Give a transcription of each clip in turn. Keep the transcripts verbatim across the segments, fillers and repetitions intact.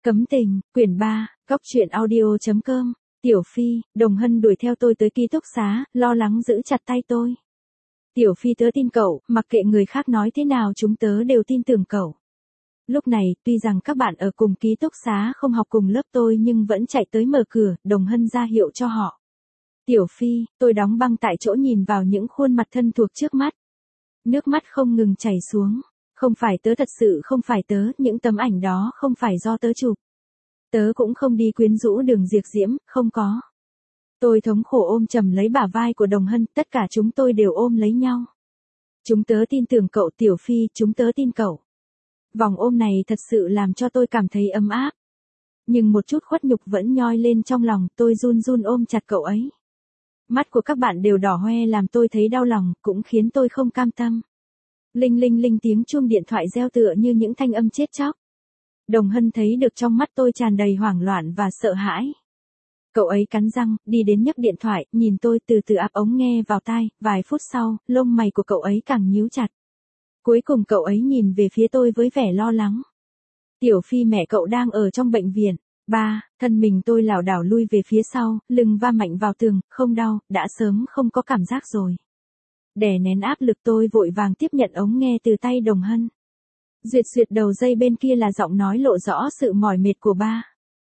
Cấm tình, quyển ba, góc truyện audio chấm com, Tiểu Phi, Đồng Hân đuổi theo tôi tới ký túc xá, lo lắng giữ chặt tay tôi. Tiểu Phi tớ tin cậu, mặc kệ người khác nói thế nào chúng tớ đều tin tưởng cậu. Lúc này, tuy rằng các bạn ở cùng ký túc xá không học cùng lớp tôi nhưng vẫn chạy tới mở cửa, Đồng Hân ra hiệu cho họ. Tiểu Phi, tôi đóng băng tại chỗ nhìn vào những khuôn mặt thân thuộc trước mắt. Nước mắt không ngừng chảy xuống. Không phải tớ thật sự không phải tớ, những tấm ảnh đó không phải do tớ chụp. Tớ cũng không đi quyến rũ Đường Diệp Diễm, không có. Tôi thống khổ ôm chầm lấy bả vai của Đồng Hân, tất cả chúng tôi đều ôm lấy nhau. Chúng tớ tin tưởng cậu Tiểu Phi, chúng tớ tin cậu. Vòng ôm này thật sự làm cho tôi cảm thấy ấm áp. Nhưng một chút khuất nhục vẫn nhoi lên trong lòng, tôi run run ôm chặt cậu ấy. Mắt của các bạn đều đỏ hoe làm tôi thấy đau lòng, cũng khiến tôi không cam tâm. Linh linh linh tiếng chuông điện thoại reo tựa như những thanh âm chết chóc. Đồng Hân thấy được trong mắt tôi tràn đầy hoảng loạn và sợ hãi. Cậu ấy cắn răng, đi đến nhấc điện thoại, nhìn tôi từ từ áp ống nghe vào tai, vài phút sau, lông mày của cậu ấy càng nhíu chặt. Cuối cùng cậu ấy nhìn về phía tôi với vẻ lo lắng. Tiểu Phi mẹ cậu đang ở trong bệnh viện. Ba, thân mình tôi lảo đảo lui về phía sau, lưng va mạnh vào tường, không đau, đã sớm không có cảm giác rồi. Đè nén áp lực tôi vội vàng tiếp nhận ống nghe từ tay Đồng Hân. Duyệt duyệt đầu dây bên kia là giọng nói lộ rõ sự mỏi mệt của ba.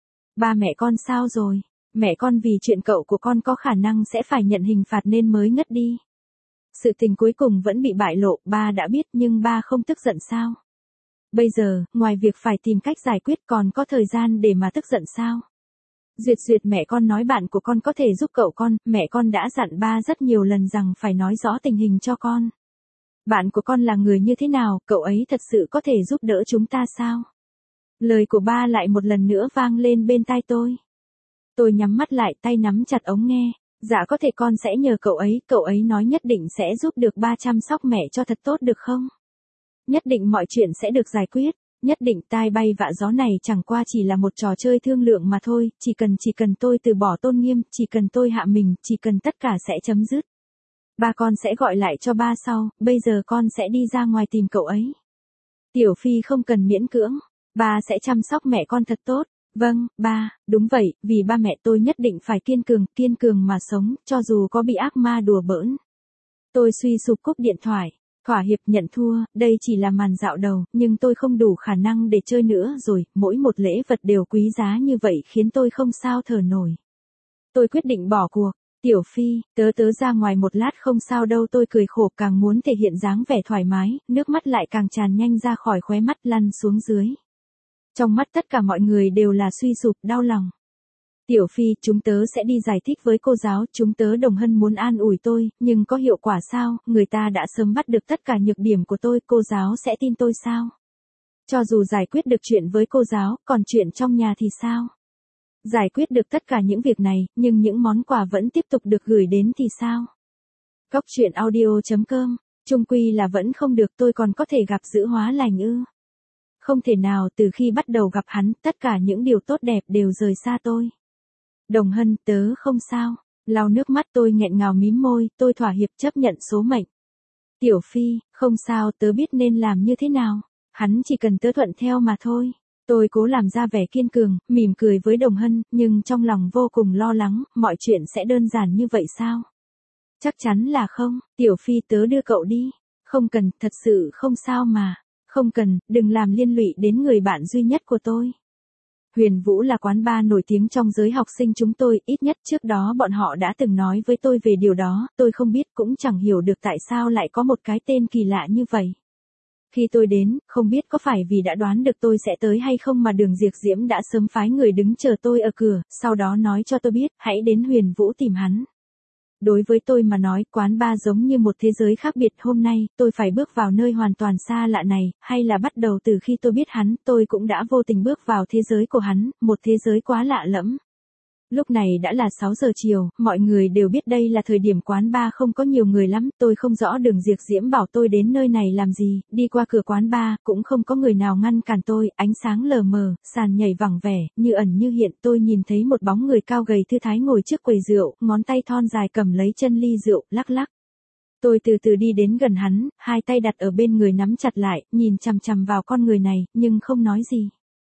Ba mẹ con sao rồi? Mẹ con vì chuyện cậu của con có khả năng sẽ phải nhận hình phạt nên mới ngất đi. Sự tình cuối cùng vẫn bị bại lộ, ba đã biết nhưng ba không tức giận sao? Bây giờ, ngoài việc phải tìm cách giải quyết còn có thời gian để mà tức giận sao? Duyệt duyệt mẹ con nói bạn của con có thể giúp cậu con, mẹ con đã dặn ba rất nhiều lần rằng phải nói rõ tình hình cho con. Bạn của con là người như thế nào, cậu ấy thật sự có thể giúp đỡ chúng ta sao? Lời của ba lại một lần nữa vang lên bên tai tôi. Tôi nhắm mắt lại tay nắm chặt ống nghe. Dạ có thể con sẽ nhờ cậu ấy, cậu ấy nói nhất định sẽ giúp được ba chăm sóc mẹ cho thật tốt được không? Nhất định mọi chuyện sẽ được giải quyết. Nhất định tai bay vạ gió này chẳng qua chỉ là một trò chơi thương lượng mà thôi, chỉ cần chỉ cần tôi từ bỏ tôn nghiêm, chỉ cần tôi hạ mình, chỉ cần tất cả sẽ chấm dứt. Ba con sẽ gọi lại cho ba sau, bây giờ con sẽ đi ra ngoài tìm cậu ấy. Tiểu Phi không cần miễn cưỡng, ba sẽ chăm sóc mẹ con thật tốt. Vâng, ba, đúng vậy, vì ba mẹ tôi nhất định phải kiên cường, kiên cường mà sống, cho dù có bị ác ma đùa bỡn. Tôi suy sụp cúp điện thoại. Thỏa hiệp nhận thua, đây chỉ là màn dạo đầu, nhưng tôi không đủ khả năng để chơi nữa rồi, mỗi một lễ vật đều quý giá như vậy khiến tôi không sao thở nổi. Tôi quyết định bỏ cuộc. Tiểu Phi, tớ tớ ra ngoài một lát không sao đâu, tôi cười khổ càng muốn thể hiện dáng vẻ thoải mái, nước mắt lại càng tràn nhanh ra khỏi khóe mắt lăn xuống dưới. Trong mắt tất cả mọi người đều là suy sụp, đau lòng. Tiểu Phi, chúng tớ sẽ đi giải thích với cô giáo, chúng tớ Đồng Hân muốn an ủi tôi, nhưng có hiệu quả sao, người ta đã sớm bắt được tất cả nhược điểm của tôi, cô giáo sẽ tin tôi sao? Cho dù giải quyết được chuyện với cô giáo, còn chuyện trong nhà thì sao? Giải quyết được tất cả những việc này, nhưng những món quà vẫn tiếp tục được gửi đến thì sao? Góc truyện audio chấm com, chung quy là vẫn không được, tôi còn có thể gặp giữ hóa lành ư? Không thể nào, từ khi bắt đầu gặp hắn, tất cả những điều tốt đẹp đều rời xa tôi. Đồng Hân, tớ không sao. Lau nước mắt tôi nghẹn ngào mím môi, tôi thỏa hiệp chấp nhận số mệnh. Tiểu Phi, không sao, tớ biết nên làm như thế nào. Hắn chỉ cần tớ thuận theo mà thôi. Tôi cố làm ra vẻ kiên cường, mỉm cười với Đồng Hân, nhưng trong lòng vô cùng lo lắng, mọi chuyện sẽ đơn giản như vậy sao? Chắc chắn là không, Tiểu Phi tớ đưa cậu đi. Không cần, thật sự không sao mà. Không cần, đừng làm liên lụy đến người bạn duy nhất của tôi. Huyền Vũ là quán bar nổi tiếng trong giới học sinh chúng tôi, ít nhất trước đó bọn họ đã từng nói với tôi về điều đó, tôi không biết cũng chẳng hiểu được tại sao lại có một cái tên kỳ lạ như vậy. Khi tôi đến, không biết có phải vì đã đoán được tôi sẽ tới hay không mà Đường Diệp Diễm đã sớm phái người đứng chờ tôi ở cửa, sau đó nói cho tôi biết, hãy đến Huyền Vũ tìm hắn. Đối với tôi mà nói, quán bar giống như một thế giới khác biệt, hôm nay, tôi phải bước vào nơi hoàn toàn xa lạ này, hay là bắt đầu từ khi tôi biết hắn, tôi cũng đã vô tình bước vào thế giới của hắn, một thế giới quá lạ lẫm. Lúc này đã là sáu giờ chiều, mọi người đều biết đây là thời điểm quán bar không có nhiều người lắm, tôi không rõ Đường Diệp Diễm bảo tôi đến nơi này làm gì, đi qua cửa quán bar, cũng không có người nào ngăn cản tôi, ánh sáng lờ mờ, sàn nhảy vẳng vẻ, như ẩn như hiện, tôi nhìn thấy một bóng người cao gầy thư thái ngồi trước quầy rượu, ngón tay thon dài cầm lấy chân ly rượu, lắc lắc. Tôi từ từ đi đến gần hắn, hai tay đặt ở bên người nắm chặt lại, nhìn chằm chằm vào con người này, nhưng không nói gì.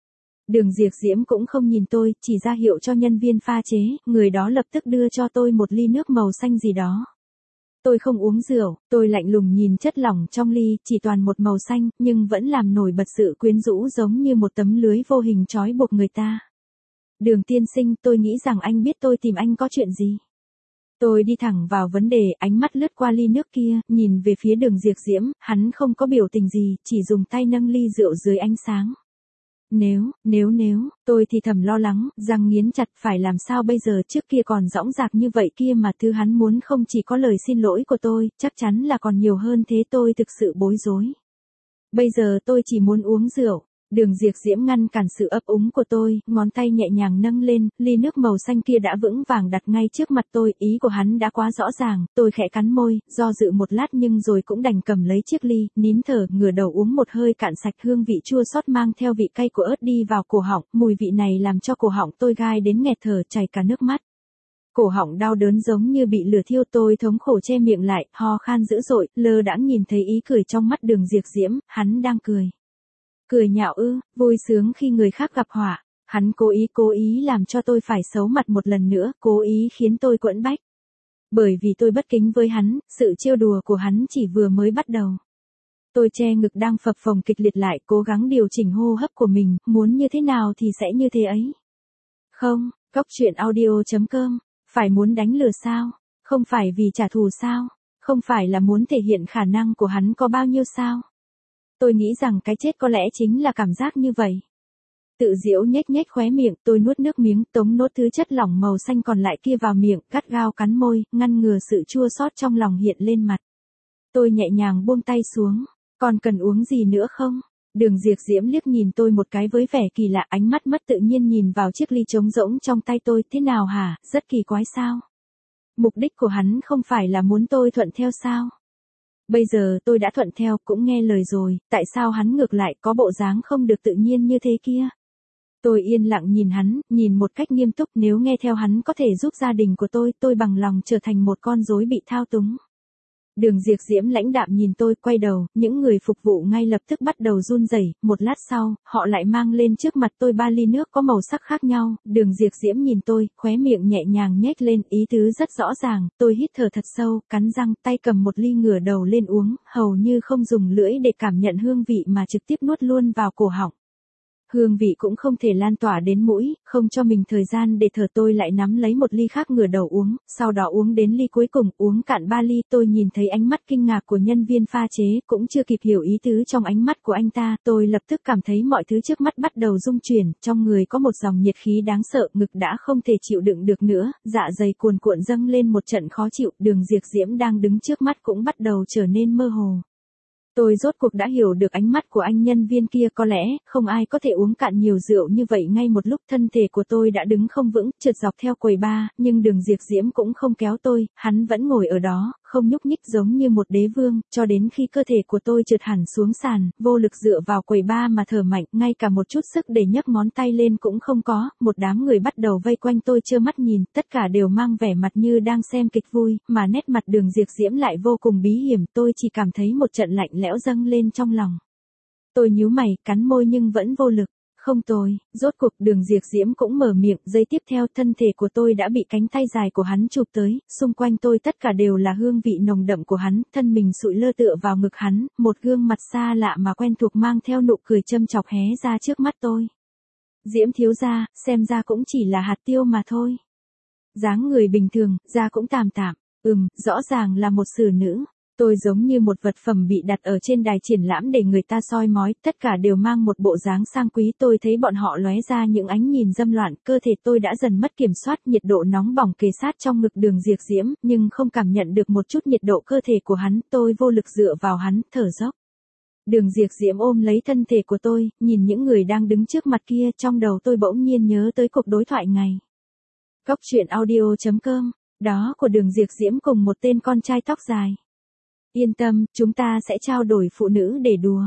Đường Diệp Diễm cũng không nhìn tôi, chỉ ra hiệu cho nhân viên pha chế, người đó lập tức đưa cho tôi một ly nước màu xanh gì đó. Tôi không uống rượu, tôi lạnh lùng nhìn chất lỏng trong ly, chỉ toàn một màu xanh, nhưng vẫn làm nổi bật sự quyến rũ giống như một tấm lưới vô hình trói buộc người ta. Đường tiên sinh, tôi nghĩ rằng anh biết tôi tìm anh có chuyện gì. Tôi đi thẳng vào vấn đề, ánh mắt lướt qua ly nước kia, nhìn về phía Đường Diệp Diễm, hắn không có biểu tình gì, chỉ dùng tay nâng ly rượu dưới ánh sáng. Nếu, nếu nếu, tôi thì thầm lo lắng, răng nghiến chặt phải làm sao bây giờ, trước kia còn dõng dạc như vậy kia mà thứ hắn muốn không chỉ có lời xin lỗi của tôi, chắc chắn là còn nhiều hơn thế, tôi thực sự bối rối. Bây giờ tôi chỉ muốn uống rượu. Đường Diệp Diễm ngăn cản sự ấp úng của tôi, ngón tay nhẹ nhàng nâng lên, ly nước màu xanh kia đã vững vàng đặt ngay trước mặt tôi, ý của hắn đã quá rõ ràng, tôi khẽ cắn môi, do dự một lát nhưng rồi cũng đành cầm lấy chiếc ly, nín thở, ngửa đầu uống một hơi cạn sạch, hương vị chua xót mang theo vị cay của ớt đi vào cổ họng, mùi vị này làm cho cổ họng tôi gai đến nghẹt thở, chảy cả nước mắt. Cổ họng đau đớn giống như bị lửa thiêu, tôi thống khổ che miệng lại, ho khan dữ dội, lơ đãng nhìn thấy ý cười trong mắt Đường Diệp Diễm, hắn đang cười. Cười nhạo ư, vui sướng khi người khác gặp họa, hắn cố ý cố ý làm cho tôi phải xấu mặt một lần nữa, cố ý khiến tôi quẫn bách. Bởi vì tôi bất kính với hắn, sự trêu đùa của hắn chỉ vừa mới bắt đầu. Tôi che ngực đang phập phồng kịch liệt lại, cố gắng điều chỉnh hô hấp của mình, muốn như thế nào thì sẽ như thế ấy. Không, Cóc Truyện Audio chấm com, phải muốn đánh lừa sao? Không phải vì trả thù sao? Không phải là muốn thể hiện khả năng của hắn có bao nhiêu sao? Tôi nghĩ rằng cái chết có lẽ chính là cảm giác như vậy. Tự giễu nhếch nhếch khóe miệng, tôi nuốt nước miếng, tống nốt thứ chất lỏng màu xanh còn lại kia vào miệng, gắt gao cắn môi, ngăn ngừa sự chua xót trong lòng hiện lên mặt. Tôi nhẹ nhàng buông tay xuống, còn cần uống gì nữa không? Đường Diệp Diễm liếc nhìn tôi một cái với vẻ kỳ lạ, ánh mắt mất tự nhiên nhìn vào chiếc ly trống rỗng trong tay tôi, thế nào hả, rất kỳ quái sao? Mục đích của hắn không phải là muốn tôi thuận theo sao? Bây giờ tôi đã thuận theo, cũng nghe lời rồi, tại sao hắn ngược lại có bộ dáng không được tự nhiên như thế kia? Tôi yên lặng nhìn hắn, nhìn một cách nghiêm túc, nếu nghe theo hắn có thể giúp gia đình của tôi, tôi bằng lòng trở thành một con rối bị thao túng. Đường Diệp Diễm lãnh đạm nhìn tôi, quay đầu, những người phục vụ ngay lập tức bắt đầu run rẩy, một lát sau, họ lại mang lên trước mặt tôi ba ly nước có màu sắc khác nhau, Đường Diệp Diễm nhìn tôi, khóe miệng nhẹ nhàng nhếch lên, ý tứ rất rõ ràng, tôi hít thở thật sâu, cắn răng, tay cầm một ly ngửa đầu lên uống, hầu như không dùng lưỡi để cảm nhận hương vị mà trực tiếp nuốt luôn vào cổ họng. Hương vị cũng không thể lan tỏa đến mũi, không cho mình thời gian để thở, tôi lại nắm lấy một ly khác ngửa đầu uống, sau đó uống đến ly cuối cùng, uống cạn ba ly, tôi nhìn thấy ánh mắt kinh ngạc của nhân viên pha chế, cũng chưa kịp hiểu ý tứ trong ánh mắt của anh ta, tôi lập tức cảm thấy mọi thứ trước mắt bắt đầu rung chuyển, trong người có một dòng nhiệt khí đáng sợ, ngực đã không thể chịu đựng được nữa, dạ dày cuồn cuộn dâng lên một trận khó chịu, Đường Diệp Diễm đang đứng trước mắt cũng bắt đầu trở nên mơ hồ. Tôi rốt cuộc đã hiểu được ánh mắt của anh nhân viên kia, có lẽ, không ai có thể uống cạn nhiều rượu như vậy ngay một lúc, thân thể của tôi đã đứng không vững, trượt dọc theo quầy bar, nhưng Đường Diệp Diễm cũng không kéo tôi, hắn vẫn ngồi ở đó, không nhúc nhích giống như một đế vương, cho đến khi cơ thể của tôi trượt hẳn xuống sàn, vô lực dựa vào quầy bar mà thở mạnh, ngay cả một chút sức để nhấc ngón tay lên cũng không có, một đám người bắt đầu vây quanh tôi trơ mắt nhìn, tất cả đều mang vẻ mặt như đang xem kịch vui, mà nét mặt Đường Diệp Diễm lại vô cùng bí hiểm, tôi chỉ cảm thấy một trận lạnh lẽo dâng lên trong lòng. Tôi nhíu mày, cắn môi nhưng vẫn vô lực. Không tôi, rốt cuộc Đường Diệp Diễm cũng mở miệng, giây tiếp theo thân thể của tôi đã bị cánh tay dài của hắn chụp tới, xung quanh tôi tất cả đều là hương vị nồng đậm của hắn, thân mình sụi lơ tựa vào ngực hắn, một gương mặt xa lạ mà quen thuộc mang theo nụ cười châm chọc hé ra trước mắt tôi. Diễm thiếu gia, xem ra cũng chỉ là hạt tiêu mà thôi. Dáng người bình thường, da cũng tạm tạm, ừm, rõ ràng là một xử nữ. Tôi giống như một vật phẩm bị đặt ở trên đài triển lãm để người ta soi mói, tất cả đều mang một bộ dáng sang quý, tôi thấy bọn họ lóe ra những ánh nhìn dâm loạn, cơ thể tôi đã dần mất kiểm soát, nhiệt độ nóng bỏng kề sát trong ngực Đường Diệp Diễm, nhưng không cảm nhận được một chút nhiệt độ cơ thể của hắn, tôi vô lực dựa vào hắn, thở dốc. Đường Diệp Diễm ôm lấy thân thể của tôi, nhìn những người đang đứng trước mặt kia, trong đầu tôi bỗng nhiên nhớ tới cuộc đối thoại ngày. Cóc Truyện Audio chấm com, đó của Đường Diệp Diễm cùng một tên con trai tóc dài. Yên tâm, chúng ta sẽ trao đổi phụ nữ để đùa.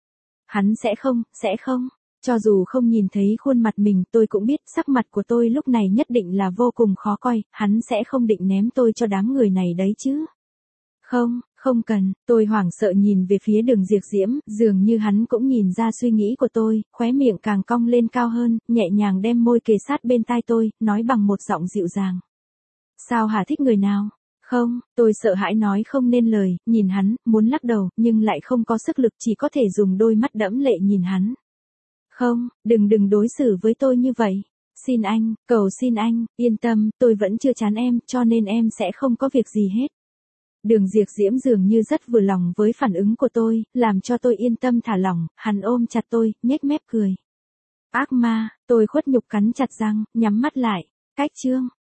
Hắn sẽ không, sẽ không. Cho dù không nhìn thấy khuôn mặt mình, tôi cũng biết sắc mặt của tôi lúc này nhất định là vô cùng khó coi, hắn sẽ không định ném tôi cho đám người này đấy chứ. Không, Không cần, tôi hoảng sợ nhìn về phía Đường Diệp Diễm, dường như hắn cũng nhìn ra suy nghĩ của tôi, khóe miệng càng cong lên cao hơn, nhẹ nhàng đem môi kề sát bên tai tôi, nói bằng một giọng dịu dàng. Sao hả, thích người nào? Không, tôi sợ hãi nói không nên lời, nhìn hắn, muốn lắc đầu, nhưng lại không có sức lực, chỉ có thể dùng đôi mắt đẫm lệ nhìn hắn. Không, đừng đừng đối xử với tôi như vậy. Xin anh, cầu xin anh, yên tâm, tôi vẫn chưa chán em, cho nên em sẽ không có việc gì hết. Đường Diệp Diễm dường như rất vừa lòng với phản ứng của tôi, làm cho tôi yên tâm thả lỏng, hắn ôm chặt tôi, nhếch mép cười. Ác ma, tôi khuất nhục cắn chặt răng, nhắm mắt lại. Cách chương